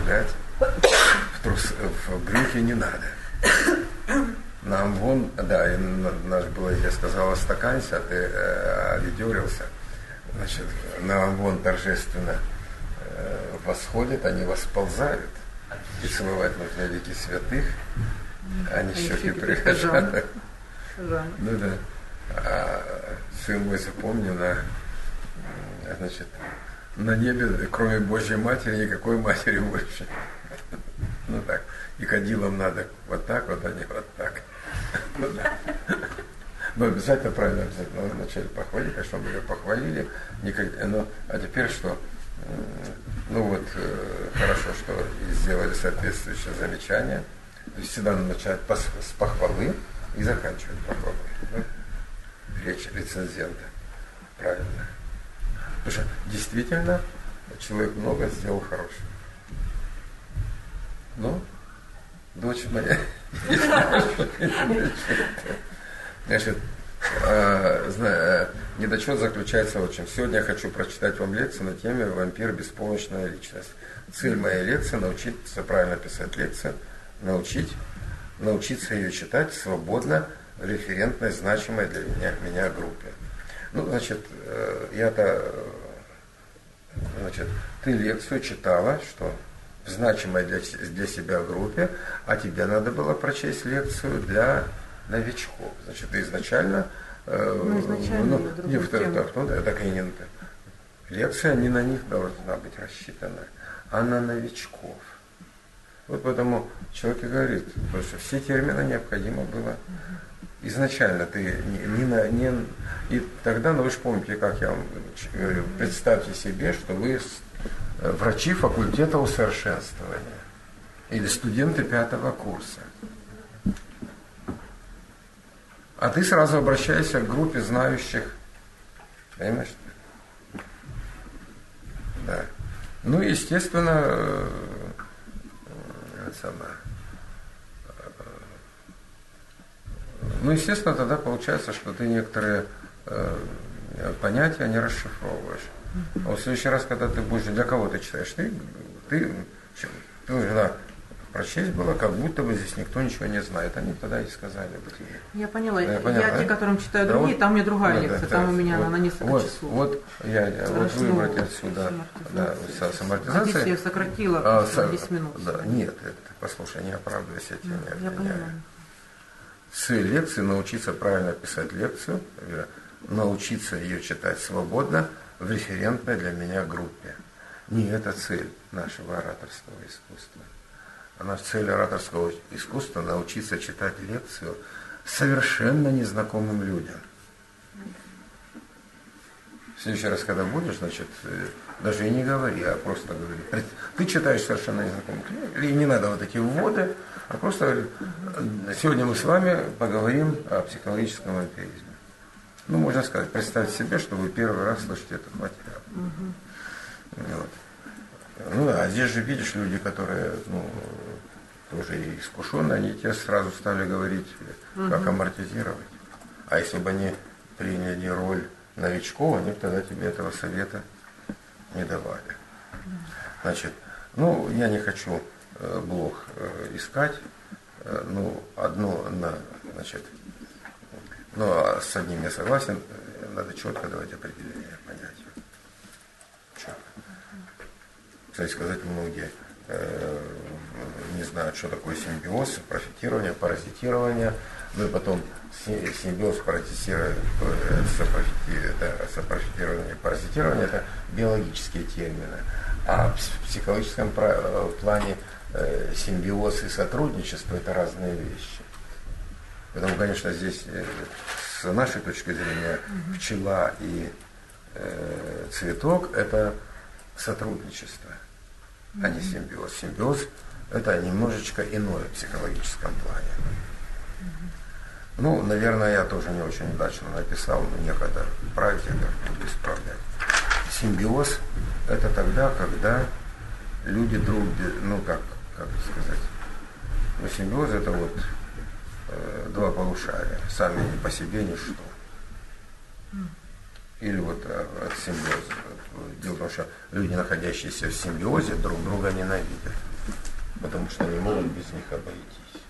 гулять в брюки не надо. Нам вон, да, наш был, я сказал, стаканься, а ты ведерился. Значит, нам вон торжественно восходят, они восползают. И целовать нужно веки святых, они щеки прихожат. Ну да. Сын мой запомнил, значит, на небе, кроме Божьей Матери, никакой матери больше. Ну так. И кадилам надо вот так, вот, а не вот так. Ну да. Но обязательно, правильно, обязательно вначале похвалить, а чтобы ее похвалили. А теперь что? Ну вот, хорошо, что сделали соответствующее замечание. То есть всегда начать с похвалы и заканчивать похвалой. Да? Речь рецензента. Правильно. Потому что действительно человек много сделал хорошего. Ну, дочь моя. Значит, недочет заключается в чем. Сегодня я хочу прочитать вам лекцию на теме «Вампир. Беспомощная личность». Цель моей лекции – научиться правильно писать лекцию, научиться ее читать свободно в референтной, значимой для меня группе. Ну, значит, ты лекцию читала, что в значимой для себя группе, а тебе надо было прочесть лекцию для новичков. Значит, ты изначально... Лекция не на них должна быть рассчитана, а на новичков. Вот поэтому человек и говорит, потому что все термины необходимо было изначально. Ты и тогда, вы же помните, как я вам говорю, представьте себе, что вы врачи факультета усовершенствования или студенты 5-го курса. А ты сразу обращаешься к группе знающих. Понимаешь? Да. Ну, естественно, тогда получается, что ты некоторые понятия не расшифровываешь. А в следующий раз, когда ты будешь, для кого ты читаешь? Ты должна прочесть было, как будто бы здесь никто ничего не знает. Они тогда и сказали бы тебе. Я поняла. Я те, которым читаю другие, там у меня другая лекция, там у меня она на несколько часов. Вот выбрать отсюда самоортизация. Здесь я сократила на 10 минут. Да, нет, послушай, не оправдывайся этим. Я поняла. Цель лекции – научиться правильно писать лекцию, научиться ее читать свободно в референтной для меня группе. Не это цель нашего ораторского искусства. А наша цель ораторского искусства – научиться читать лекцию совершенно незнакомым людям. В следующий раз, когда будешь, значит, даже и не говори, а просто говори. Ты читаешь совершенно незнакомым людям, и не надо вот эти вводы, а просто говори, сегодня мы с вами поговорим о психологическом вампиризме. Ну, можно сказать, представьте себе, что вы первый раз слышите этот материал. Вот. Ну, а здесь же, видишь, люди, которые, тоже и искушенные, они тебе сразу стали говорить, как амортизировать. А если бы они приняли роль новичков, они бы тогда тебе этого совета не давали. Значит, я не хочу блог искать, а с одним я согласен, надо четко давать определение понятия. Четко. Кстати сказать, многие не знают, что такое симбиоз, профитирование, паразитирование. Ну и потом симбиоз, сопрофитирование, паразитирование – это биологические термины. А в психологическом плане симбиоз и сотрудничество – это разные вещи. Поэтому, конечно, здесь с нашей точки зрения пчела и цветок – это сотрудничество, а не симбиоз. Симбиоз – это немножечко иное в психологическом плане. Наверное, я тоже не очень удачно написал, но некогда править это буду исправлять. Симбиоз – это тогда, когда люди как сказать, симбиоз – это два полушария, сами по себе ничто. Или симбиоз. Дело в том, что люди, находящиеся в симбиозе, друг друга ненавидят. потому что они могут без них обойтись.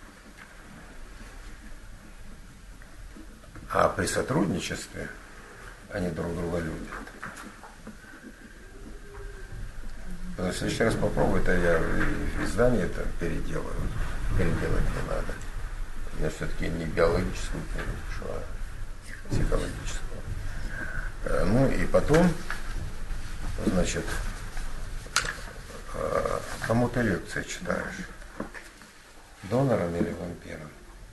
А при сотрудничестве они друг друга любят. Потому что в следующий раз попробую, это я издание это переделаю. Переделать не надо. Я все-таки не биологическую пишу, а психологическую. Ну и потом, значит, кому ты лекции читаешь? Донором или вампиром?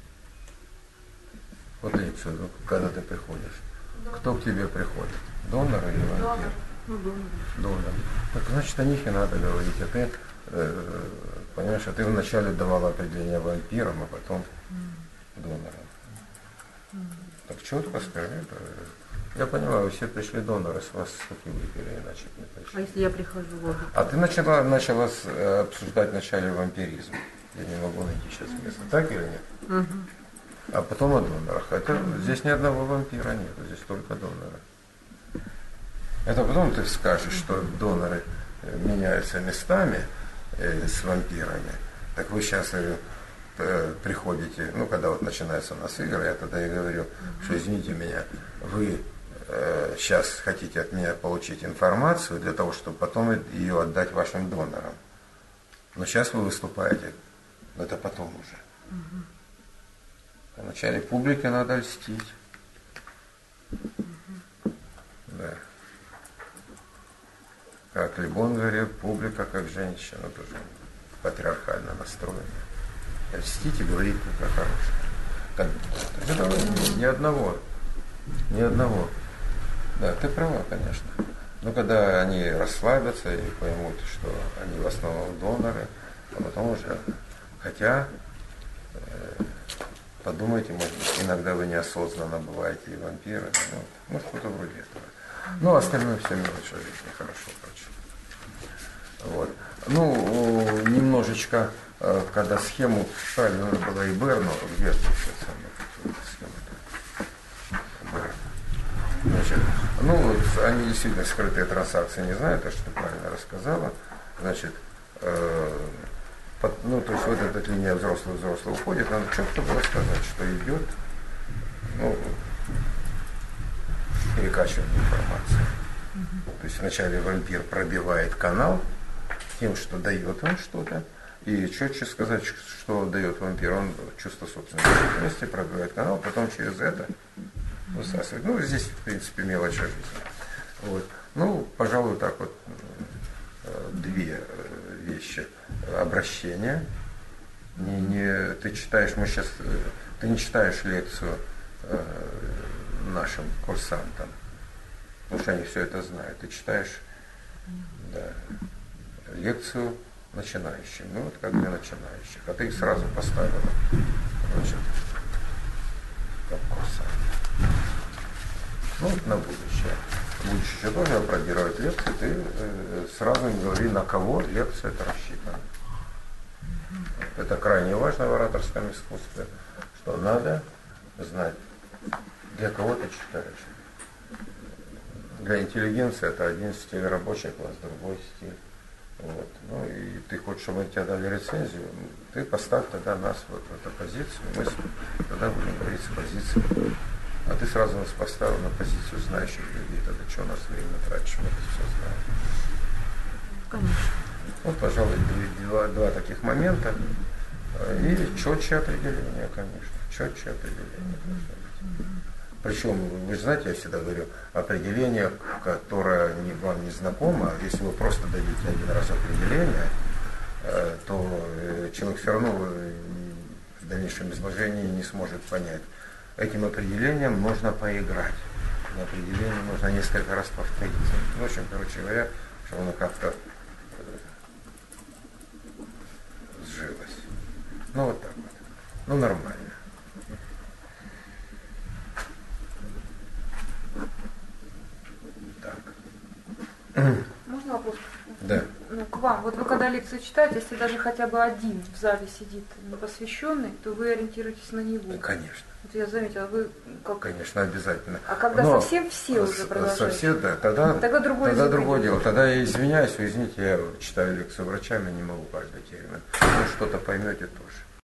Вот лекцию, когда ты приходишь. Кто к тебе приходит? Донор или вампир? Донор. Так значит, о них и надо говорить. А ты, понимаешь, а ты вначале давала определение вампирам, а потом донорам. Так четко скажи. Я понимаю, все пришли доноры, с вас таки выпили, иначе не пришли. А если я прихожу в логику? А ты начала обсуждать вначале вампиризм. Я не могу найти сейчас место. Так или нет? Угу. А потом о донорах. Хотя здесь ни одного вампира нет, здесь только доноры. Это потом ты скажешь, что доноры меняются местами с вампирами. Так вы сейчас приходите, ну, когда вот начинаются у нас игры, я тогда и говорю, что извините меня, вы сейчас хотите от меня получить информацию для того, чтобы потом ее отдать вашим донорам. Но сейчас вы выступаете, это потом уже. Вначале публике надо льстить. Да. Как Лебон говорит, публика как женщина, тоже патриархально настроена. Льстить и говорить только хорошее. Ни одного. Да, ты права, конечно. Но когда они расслабятся и поймут, что они в основном доноры, а потом уже, хотя, подумайте, может быть, иногда вы неосознанно бываете и вампирами, ну что-то вроде этого. Ну, остальное все мелочь жизни, хорошо, короче. Вот. Ну, немножечко, когда схему писали, надо было и Берну, где сейчас схема-то? Значит, ну, вот, они действительно скрытые транзакции не знают, то, что ты правильно рассказала. Значит, ну, то есть вот эта линия взрослый уходит, надо четко было сказать, что идет, ну, перекачивание информации. То есть вначале вампир пробивает канал тем, что дает он что-то, и четче сказать, что дает вампир, он чувство собственной деятельности, пробивает канал, потом через это высасывает. Ну, здесь, в принципе, мелочь жизни. Вот. Ну, пожалуй, так вот две вещи. Обращение. Ты читаешь, ты не читаешь лекцию нашим курсантам, потому что они все это знают. Ты читаешь лекцию начинающим, ну вот как для начинающих, а ты их сразу поставила, значит, как курсант. Ну, на будущее. Будущее тоже апробировать лекции, ты сразу им говори, на кого лекция это рассчитана. Это крайне важно в ораторском искусстве, что надо знать, для кого ты читаешь. Для интеллигенции это один стиль рабочий класс, другой стиль. Вот. Ну и ты хочешь, чтобы мы тебе дали рецензию, ты поставь тогда нас вот в эту позицию, мы тогда будем говорить с позиции. А ты сразу нас поставил на позицию знающих людей, тогда что у нас время тратишь, мы это все знаем. Конечно. Вот, пожалуй, два таких момента. И четче определение, конечно. Четче определение должно быть. Причем, вы же знаете, я всегда говорю, определение, которое вам не знакомо, если вы просто дадите один раз определение, то человек все равно в дальнейшем изложении не сможет понять. Этим определением нужно поиграть. Определение нужно несколько раз повторить. В общем, короче говоря, чтобы оно как-то сжилось. Ну, вот так вот. Ну, нормально. Можно вопрос? Да. Ну, к вам. Вот вы когда лекцию читаете, если даже хотя бы один в зале сидит непосвященный, то вы ориентируетесь на него. Да, конечно. Вот я заметила, вы как... Конечно, обязательно. А когда совсем все уже продолжают? Совсем, да. Тогда другое дело. дело. Тогда я извиняюсь, вы извините, я читаю лекцию врачами, не могу каждый термин. что-то поймете тоже.